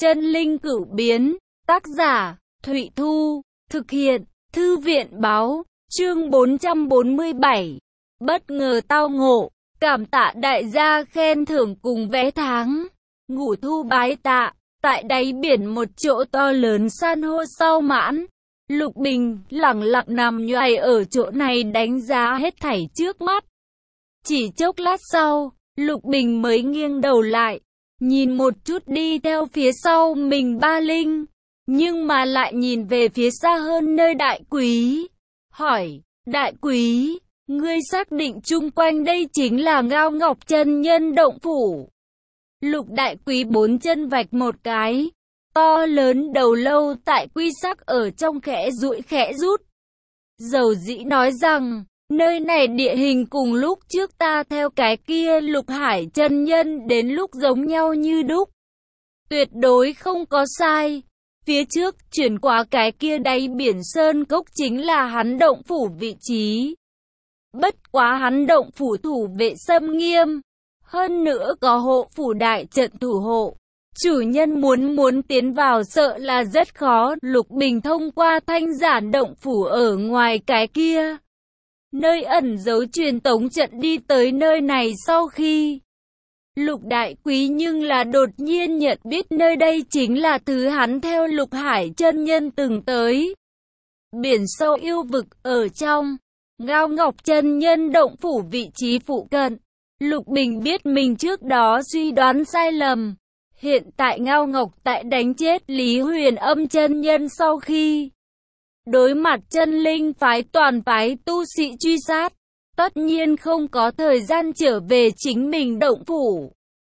Chân linh cửu biến, tác giả, Thụy Thu, thực hiện, Thư viện báo, chương 447. Bất ngờ tao ngộ, cảm tạ đại gia khen thưởng cùng vé tháng. Ngủ thu bái tạ, tại đáy biển một chỗ to lớn san hô sau mãn. Lục Bình lẳng lặng nằm nhoài ở chỗ này đánh giá hết thảy trước mắt. Chỉ chốc lát sau, Lục Bình mới nghiêng đầu lại, nhìn một chút đi theo phía sau mình Ba Linh, nhưng mà lại nhìn về phía xa hơn nơi Đại Quý. Hỏi, Đại Quý, ngươi xác định chung quanh đây chính là Ngao Ngọc Chân Nhân động phủ? Lục Đại Quý bốn chân vạch một cái, to lớn đầu lâu tại quy sắc ở trong khẽ duỗi khẽ rút. Dầu dĩ nói rằng, nơi này địa hình cùng lúc trước ta theo cái kia Lục Hải chân nhân đến lúc giống nhau như đúc. Tuyệt đối không có sai. Phía trước chuyển qua cái kia đáy biển sơn cốc chính là hắn động phủ vị trí. Bất quá hắn động phủ thủ vệ xâm nghiêm. Hơn nữa có hộ phủ đại trận thủ hộ. Chủ nhân muốn tiến vào sợ là rất khó. Lục Bình thông qua thanh giản động phủ ở ngoài cái kia, nơi ẩn giấu truyền tống trận đi tới nơi này sau khi Lục Đại Quý nhưng là đột nhiên nhận biết nơi đây chính là thứ hắn theo Lục Hải chân nhân từng tới. Biển sâu yêu vực ở trong Ngao Ngọc chân nhân động phủ vị trí phụ cận. Lục Bình biết mình trước đó suy đoán sai lầm. Hiện tại Ngao Ngọc tại đánh chết Lý Huyền Âm chân nhân sau khi đối mặt chân linh phái toàn phái tu sĩ truy sát, tất nhiên không có thời gian trở về chính mình động phủ.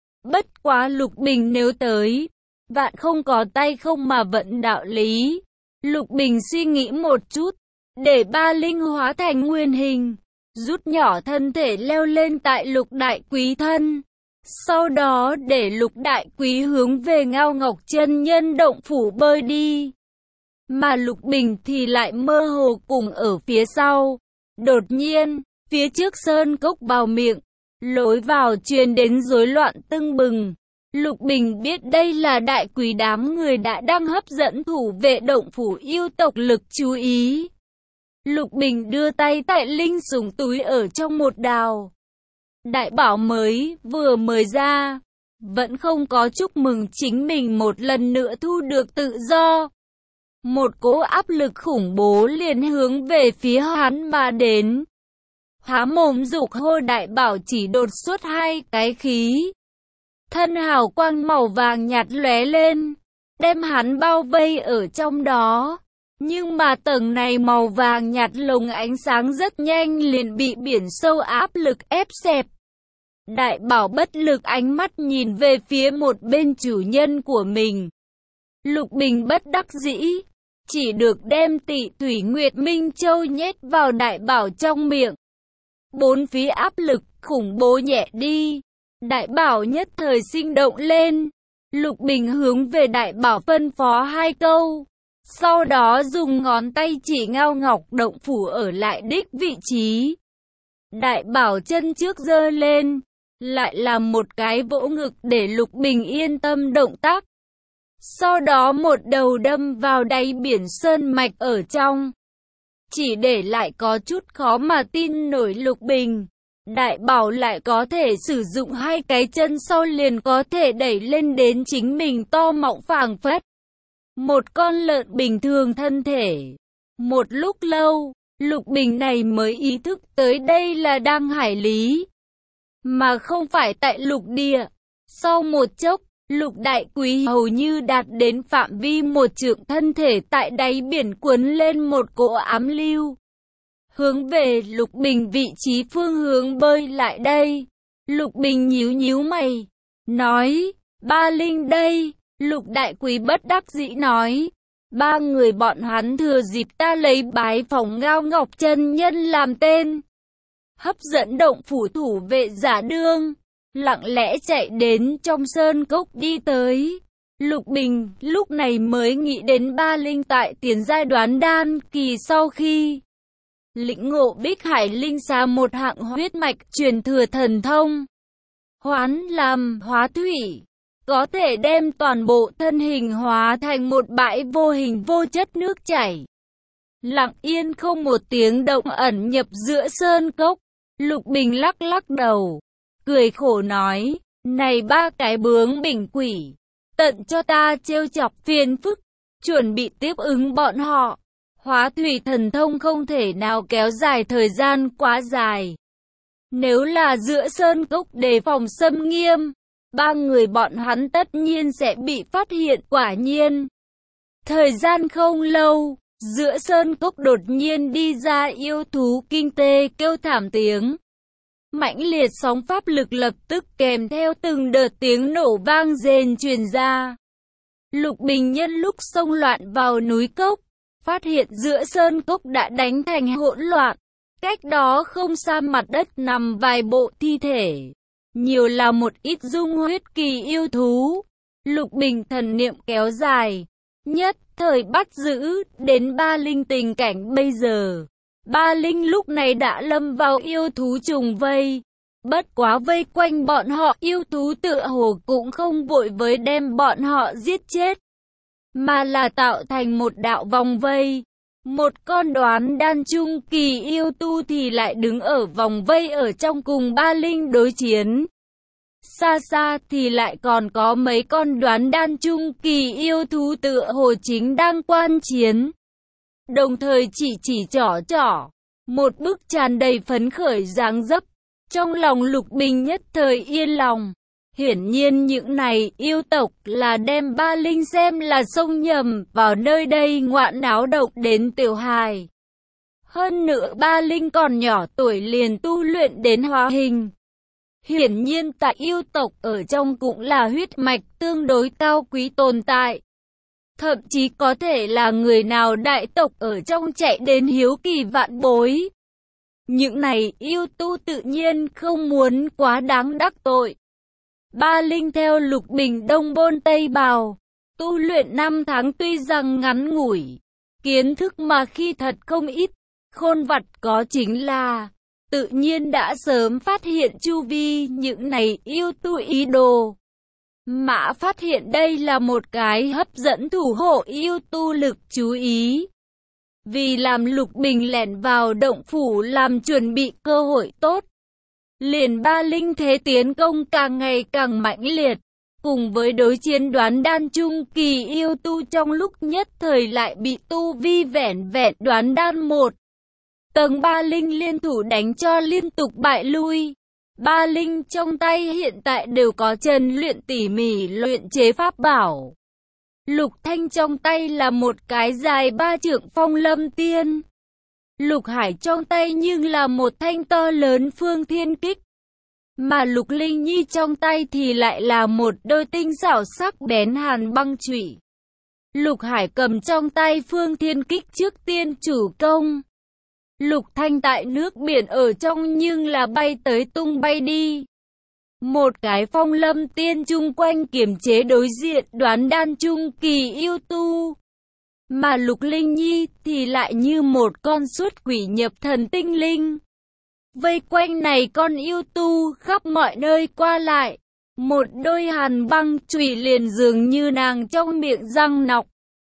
Bất quá Lục Bình nếu tới, vạn không có tay không mà vận đạo lý. Lục Bình suy nghĩ một chút, để Ba Linh hóa thành nguyên hình, rút nhỏ thân thể leo lên tại Lục Đại Quý thân. Sau đó để Lục Đại Quý hướng về Ngao Ngọc chân nhân động phủ bơi đi. Mà Lục Bình thì lại mơ hồ cùng ở phía sau. Đột nhiên, phía trước sơn cốc bào miệng, lối vào truyền đến rối loạn tưng bừng. Lục Bình biết đây là Đại Quý đám người đã đang hấp dẫn thủ vệ động phủ yêu tộc lực chú ý. Lục Bình đưa tay tại linh súng túi ở trong một đào đại bảo vừa mới ra, vẫn không có chúc mừng chính mình một lần nữa thu được tự do. Một cỗ áp lực khủng bố liền hướng về phía hắn mà đến. Há mồm dục hô đại bảo chỉ đột xuất hai cái khí. Thân hào quang màu vàng nhạt lóe lên, đem hắn bao vây ở trong đó. Nhưng mà tầng này màu vàng nhạt lồng ánh sáng rất nhanh liền bị biển sâu áp lực ép xẹp. Đại bảo bất lực ánh mắt nhìn về phía một bên chủ nhân của mình. Lục Bình bất đắc dĩ, chỉ được đem Tị Thủy Nguyệt Minh Châu nhét vào đại bảo trong miệng. Bốn phía áp lực khủng bố nhẹ đi. Đại bảo nhất thời sinh động lên. Lục Bình hướng về đại bảo phân phó hai câu. Sau đó dùng ngón tay chỉ Ngao Ngọc động phủ ở lại đích vị trí. Đại bảo chân trước giơ lên, lại làm một cái vỗ ngực để Lục Bình yên tâm động tác. Sau đó một đầu đâm vào đáy biển sơn mạch ở trong. Chỉ để lại có chút khó mà tin nổi Lục Bình. Đại bảo lại có thể sử dụng hai cái chân sau liền có thể đẩy lên đến chính mình to mọng phảng phất một con lợn bình thường thân thể. Một lúc lâu, Lục Bình này mới ý thức tới đây là đang hải lý, mà không phải tại lục địa. Sau một chốc, Lục Đại Quý hầu như đạt đến phạm vi một trượng thân thể tại đáy biển cuốn lên một cỗ ám lưu. Hướng về Lục Bình vị trí phương hướng bơi lại đây. Lục Bình nhíu nhíu mày, nói, Ba Linh đây. Lục Đại Quý bất đắc dĩ nói, ba người bọn hắn thừa dịp ta lấy bái phỏng Ngao Ngọc chân nhân làm tên, hấp dẫn động phủ thủ vệ giả đương, lặng lẽ chạy đến trong sơn cốc đi tới. Lục Bình lúc này mới nghĩ đến Ba Linh tại tiền giai đoán đan kỳ sau khi lĩnh ngộ Bích Hải Linh Xà một hạng huyết mạch truyền thừa thần thông, hoán làm hóa thủy. có thể đem toàn bộ thân hình hóa thành một bãi vô hình vô chất nước chảy. Lặng yên không một tiếng động ẩn nhập giữa sơn cốc. Lục Bình lắc lắc đầu, cười khổ nói, này ba cái bướng bỉnh quỷ, tận cho ta trêu chọc phiền phức, chuẩn bị tiếp ứng bọn họ. Hóa thủy thần thông không thể nào kéo dài thời gian quá dài. Nếu là giữa sơn cốc đề phòng xâm nghiêm, ba người bọn hắn tất nhiên sẽ bị phát hiện. Quả nhiên, thời gian không lâu, giữa sơn cốc đột nhiên đi ra yêu thú kinh tê kêu thảm tiếng. Mãnh liệt sóng pháp lực lập tức kèm theo từng đợt tiếng nổ vang rền truyền ra. Lục Bình nhân lúc xông loạn vào núi cốc, phát hiện giữa sơn cốc đã đánh thành hỗn loạn. Cách đó không xa mặt đất nằm vài bộ thi thể, nhiều là một ít dung huyết kỳ yêu thú. Lục Bình thần niệm kéo dài, nhất thời bắt giữ đến Ba Linh tình cảnh bây giờ. Ba Linh lúc này đã lâm vào yêu thú trùng vây. Bất quá vây quanh bọn họ, yêu thú tựa hồ cũng không vội với đem bọn họ giết chết, mà là tạo thành một đạo vòng vây. Một con đoán đan trung kỳ yêu tu thì lại đứng ở vòng vây ở trong cùng Ba Linh đối chiến. Xa xa thì lại còn có mấy con đoán đan trung kỳ yêu thú tựa hồ chính đang quan chiến. Đồng thời chỉ trỏ, một bức tràn đầy phấn khởi dáng dấp. Trong lòng Lục Bình nhất thời yên lòng. Hiển nhiên những này yêu tộc là đem Ba Linh xem là xông nhầm vào nơi đây ngoạn náo động đến tiểu hài. Hơn nữa Ba Linh còn nhỏ tuổi liền tu luyện đến hóa hình. Hiển nhiên tại yêu tộc ở trong cũng là huyết mạch tương đối cao quý tồn tại. Thậm chí có thể là người nào đại tộc ở trong chạy đến hiếu kỳ vạn bối. Những này yêu tu tự nhiên không muốn quá đáng đắc tội. Ba Linh theo Lục Bình đông bôn tây bào, tu luyện 5 tháng tuy rằng ngắn ngủi, kiến thức mà khi thật không ít, khôn vặt có chính là, tự nhiên đã sớm phát hiện chu vi những này yêu tu ý đồ. Mã phát hiện đây là một cái hấp dẫn thủ hộ yêu tu lực chú ý. Vì làm Lục Bình lẻn vào động phủ làm chuẩn bị cơ hội tốt, liền Ba Linh thế tiến công càng ngày càng mãnh liệt, cùng với đối chiến đoán đan trung kỳ yêu tu trong lúc nhất thời lại bị tu vi vẻn vẹn đoán đan 1 tầng Ba Linh liên thủ đánh cho liên tục bại lui. Ba Linh trong tay hiện tại đều có chân luyện tỉ mỉ luyện chế pháp bảo. Lục Thanh trong tay là một cái dài 3 trượng phong lâm tiên. Lục Hải trong tay nhưng là một thanh to lớn phương thiên kích. Mà Lục Linh Nhi trong tay thì lại là một đôi tinh xảo sắc bén hàn băng chủy. Lục Hải cầm trong tay phương thiên kích trước tiên chủ công. Lục Thanh tại nước biển ở trong nhưng là bay tới tung bay đi. Một cái phong lâm tiên chung quanh kiềm chế đối diện đoán đan trung kỳ yêu tu. Mà Lục Linh Nhi thì lại như một con xuất quỷ nhập thần tinh linh. Vây quanh này con yêu tu khắp mọi nơi qua lại. Một đôi hàn băng chủy liền dường như nàng trong miệng răng nọc.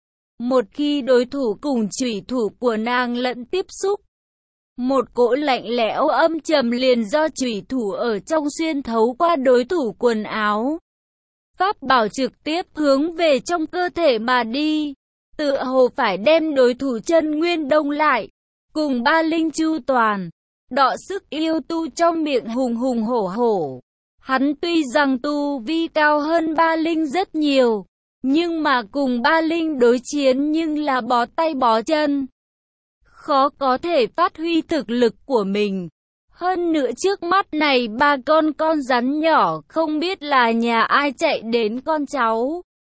Một khi đối thủ cùng chủy thủ của nàng lẫn tiếp xúc, một cỗ lạnh lẽo âm trầm liền do chủy thủ ở trong xuyên thấu qua đối thủ quần áo. Pháp bảo trực tiếp hướng về trong cơ thể mà đi, tựa hồ phải đem đối thủ chân nguyên đông lại, cùng Ba Linh chu toàn, đọ sức yêu tu trong miệng hùng hùng hổ hổ. Hắn tuy rằng tu vi cao hơn Ba Linh rất nhiều, nhưng mà cùng Ba Linh đối chiến nhưng là bó tay bó chân, khó có thể phát huy thực lực của mình. Hơn nữa trước mắt này ba con rắn nhỏ không biết là nhà ai chạy đến con cháu.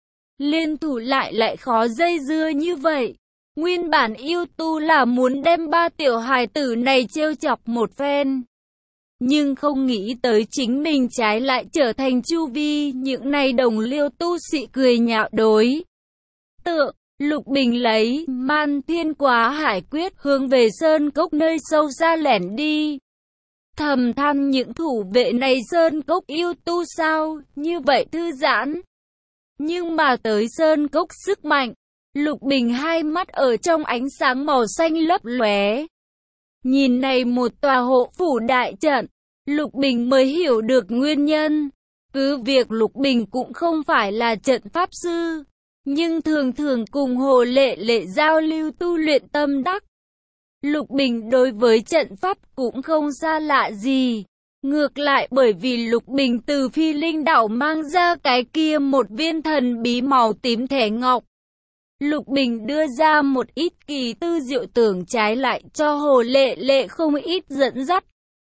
Liên thủ lại khó dây dưa như vậy. Nguyên bản yêu tu là muốn đem ba tiểu hài tử này trêu chọc một phen, nhưng không nghĩ tới chính mình trái lại trở thành chu vi những này đồng liêu tu sĩ cười nhạo đối tượng. Lục Bình lấy Man Thiên Quá Hải Quyết hướng về sơn cốc nơi sâu xa lẻn đi. Thầm than những thủ vệ này sơn cốc yêu tu sao, như vậy thư giãn. Nhưng mà tới sơn cốc sức mạnh, Lục Bình hai mắt ở trong ánh sáng màu xanh lấp lóe. Nhìn này một tòa hộ phủ đại trận, Lục Bình mới hiểu được nguyên nhân. Cứ việc Lục Bình cũng không phải là trận pháp sư, nhưng thường thường cùng Hồ Lệ Lệ giao lưu tu luyện tâm đắc. Lục Bình đối với trận pháp cũng không xa lạ gì. Ngược lại bởi vì Lục Bình từ Phi Linh đảo mang ra cái kia một viên thần bí màu tím thẻ ngọc. Lục Bình đưa ra một ít kỳ tư diệu tưởng, trái lại cho Hồ Lệ Lệ không ít dẫn dắt.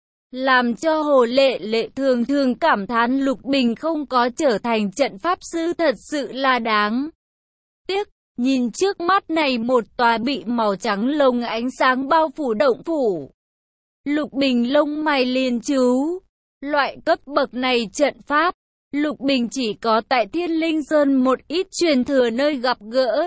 Làm cho Hồ Lệ Lệ thường thường cảm thán Lục Bình không có trở thành trận pháp sư thật sự là đáng tiếc. Nhìn trước mắt này một tòa bị màu trắng lồng ánh sáng bao phủ động phủ. Lục Bình lông mày liền chú. Loại cấp bậc này trận pháp, Lục Bình chỉ có tại Thiên Linh Sơn một ít truyền thừa nơi gặp gỡ.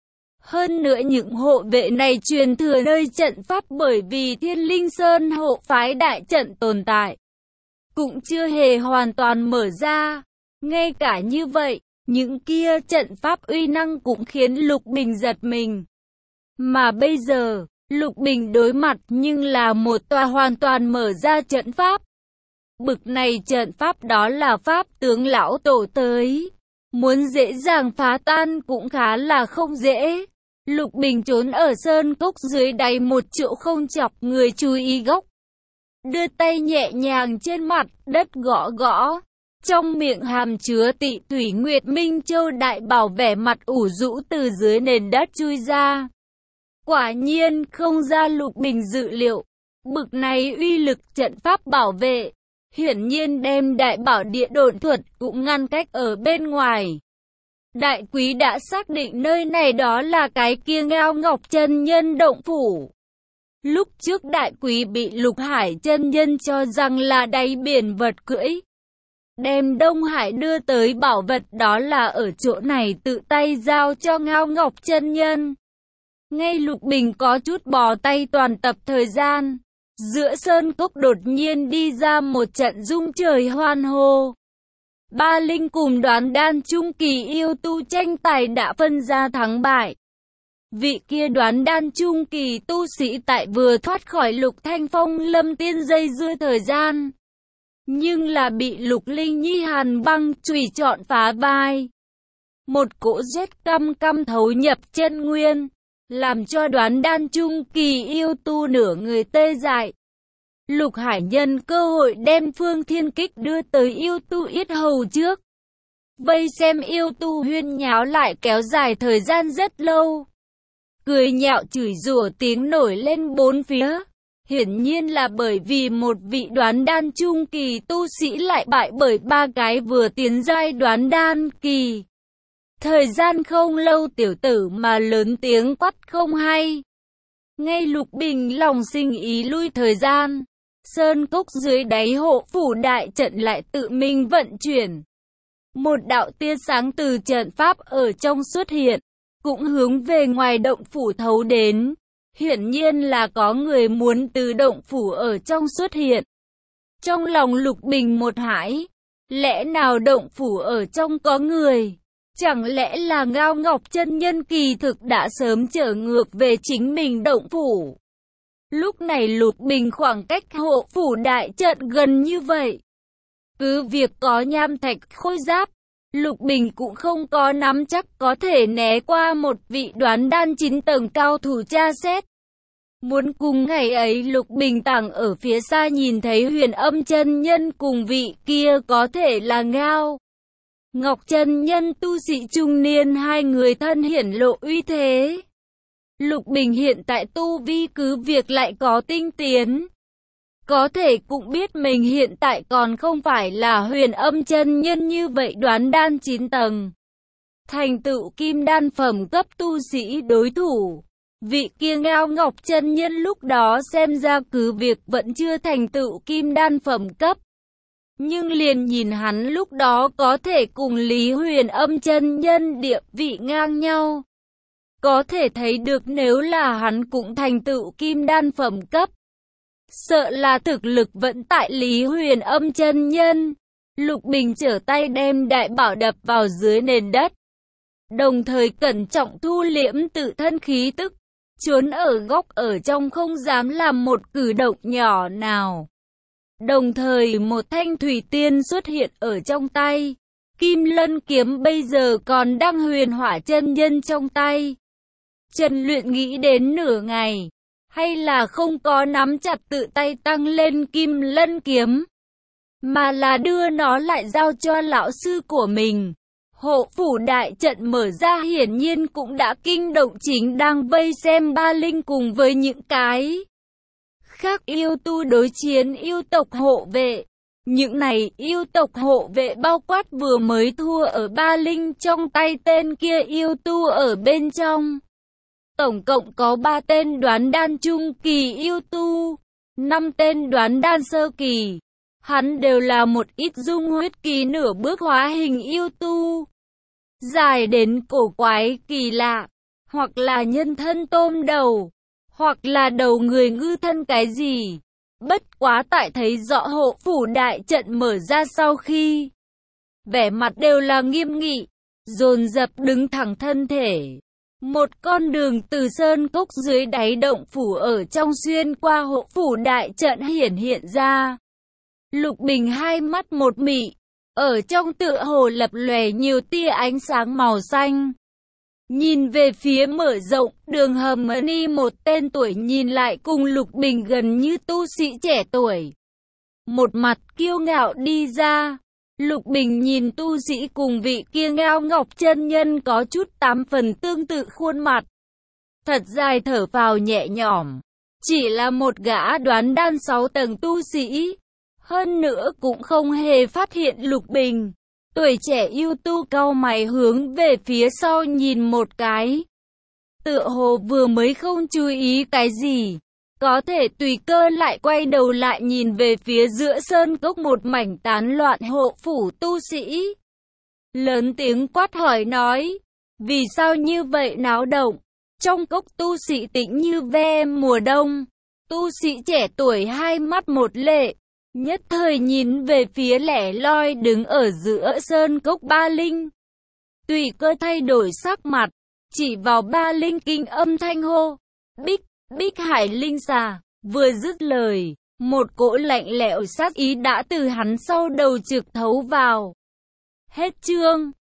Hơn nữa những hộ vệ này truyền thừa nơi trận pháp bởi vì Thiên Linh Sơn hộ phái đại trận tồn tại, cũng chưa hề hoàn toàn mở ra. Ngay cả như vậy, những kia trận pháp uy năng cũng khiến Lục Bình giật mình. Mà bây giờ, Lục Bình đối mặt nhưng là một tòa hoàn toàn mở ra trận pháp. Bực này trận pháp đó là pháp tướng lão tổ tới. Muốn dễ dàng phá tan cũng khá là không dễ. Lục Bình trốn ở sơn cốc dưới đáy một chỗ không chọc người chú ý góc. Đưa tay nhẹ nhàng trên mặt đất gõ gõ. Trong miệng hàm chứa Tị Thủy Nguyệt Minh Châu đại bảo vẻ mặt ủ rũ từ dưới nền đất chui ra. Quả nhiên không ra Lục Bình dự liệu. Bực này uy lực trận pháp bảo vệ, hiển nhiên đem đại bảo địa độn thuật cũng ngăn cách ở bên ngoài. Đại quý đã xác định nơi này đó là cái kia Ngao Ngọc chân nhân động phủ. Lúc trước đại quý bị Lục Hải chân nhân cho rằng là đáy biển vật cưỡi. Đem Đông Hải đưa tới bảo vật đó là ở chỗ này tự tay giao cho Ngao Ngọc chân nhân. Ngay Lục Bình có chút bó tay toàn tập thời gian. Giữa sơn cốc đột nhiên đi ra một trận rung trời hoan hô. Ba linh cùng Đoán Đan trung kỳ yêu tu tranh tài đã phân ra thắng bại. Vị kia Đoán Đan trung kỳ tu sĩ tại vừa thoát khỏi Lục Thanh Phong lâm tiên dây dưa thời gian, nhưng là bị Lục Linh Nhi hàn băng chùy chọn phá vai. Một cỗ rét căm căm thấu nhập chân nguyên, làm cho Đoán Đan trung kỳ yêu tu nửa người tê dại. Lục Hải nhân cơ hội đem Phương Thiên Kích đưa tới yêu tu yết hầu trước. Vây xem yêu tu huyên nháo lại kéo dài thời gian rất lâu. Cười nhạo chửi rủa tiếng nổi lên bốn phía. Hiển nhiên là bởi vì một vị Đoán Đan trung kỳ tu sĩ lại bại bởi ba cái vừa tiến giai Đoán Đan kỳ. Thời gian không lâu tiểu tử mà lớn tiếng quát không hay. Ngay Lục Bình lòng sinh ý lui thời gian. Sơn cốc dưới đáy hộ phủ đại trận lại tự mình vận chuyển. Một đạo tia sáng từ trận pháp ở trong xuất hiện, cũng hướng về ngoài động phủ thấu đến. Hiển nhiên là có người muốn từ động phủ ở trong xuất hiện. Trong lòng Lục Bình một hãi, lẽ nào động phủ ở trong có người? Chẳng lẽ là Ngao Ngọc chân nhân kỳ thực đã sớm trở ngược về chính mình động phủ? Lúc này Lục Bình khoảng cách hộ phủ đại trận gần như vậy. Cứ việc có nham thạch khôi giáp, Lục Bình cũng không có nắm chắc có thể né qua một vị Đoán Đan 9 tầng cao thủ tra xét. Muốn cùng ngày ấy Lục Bình tàng ở phía xa nhìn thấy Huyền Âm chân nhân cùng vị kia có thể là Ngao Ngọc chân nhân tu sĩ trung niên, hai người thân hiển lộ uy thế. Lục Bình hiện tại tu vi cứ việc lại có tinh tiến, có thể cũng biết mình hiện tại còn không phải là Huyền Âm chân nhân như vậy Đoán Đan 9 tầng. Thành tựu kim đan phẩm cấp tu sĩ đối thủ. Vị kia Ngao Ngọc chân nhân lúc đó xem ra cứ việc vẫn chưa thành tựu kim đan phẩm cấp. Nhưng liền nhìn hắn lúc đó có thể cùng Lý Huyền Âm chân nhân địa vị ngang nhau. Có thể thấy được nếu là hắn cũng thành tựu kim đan phẩm cấp, sợ là thực lực vẫn tại Lý Huyền Âm chân nhân. Lục Bình trở tay đem đại bảo đập vào dưới nền đất, đồng thời cẩn trọng thu liễm tự thân khí tức, trốn ở góc ở trong không dám làm một cử động nhỏ nào. Đồng thời một thanh thủy tiên xuất hiện ở trong tay. Kim Lân kiếm bây giờ còn đang Huyền Hỏa chân nhân trong tay. Trần Luyện nghĩ đến nửa ngày, hay là không có nắm chặt tự tay tăng lên Kim Lân kiếm, mà là đưa nó lại giao cho lão sư của mình. Hộ phủ đại trận mở ra hiển nhiên cũng đã kinh động chính đang vây xem Ba Linh cùng với những cái khác yêu tu đối chiến yêu tộc hộ vệ. Những này yêu tộc hộ vệ bao quát vừa mới thua ở Ba Linh trong tay tên kia yêu tu ở bên trong. Tổng cộng có 3 tên đoán đan trung kỳ yêu tu, 5 tên đoán đan sơ kỳ. Hắn đều là một ít dung huyết kỳ nửa bước hóa hình yêu tu, dài đến cổ quái kỳ lạ, hoặc là nhân thân tôm đầu, hoặc là đầu người ngư thân cái gì. Bất quá tại thấy rõ hộ phủ đại trận mở ra sau khi, vẻ mặt đều là nghiêm nghị, dồn dập đứng thẳng thân thể. Một con đường từ sơn cốc dưới đáy động phủ ở trong xuyên qua hộ phủ đại trận hiện ra. Lục Bình hai mắt một mị, ở trong tựa hồ lập lòe nhiều tia ánh sáng màu xanh. Nhìn về phía mở rộng đường hầm ni, một tên tuổi nhìn lại cùng Lục Bình gần như tu sĩ trẻ tuổi, một mặt kiêu ngạo đi ra. Lục Bình nhìn tu sĩ cùng vị kia Ngao Ngọc chân nhân có chút 8 phần tương tự khuôn mặt, thật dài thở phào nhẹ nhõm. Chỉ là một gã đoán đan 6 tầng tu sĩ, hơn nữa cũng không hề phát hiện Lục Bình. Tuổi trẻ yêu tu cau mày hướng về phía sau nhìn một cái, tựa hồ vừa mới không chú ý cái gì, có thể tùy cơ lại quay đầu lại nhìn về phía giữa sơn cốc một mảnh tán loạn hộ phủ tu sĩ. Lớn tiếng quát hỏi nói, vì sao như vậy náo động? Trong cốc tu sĩ tĩnh như ve mùa đông. Tu sĩ trẻ tuổi hai mắt một lệ, nhất thời nhìn về phía lẻ loi đứng ở giữa sơn cốc Ba Linh. Tùy cơ thay đổi sắc mặt, chỉ vào Ba Linh kinh âm thanh hô, Bích Hải Linh xà. Vừa dứt lời, một cỗ lạnh lẽo sát ý đã từ hắn sau đầu trực thấu vào. Hết chương.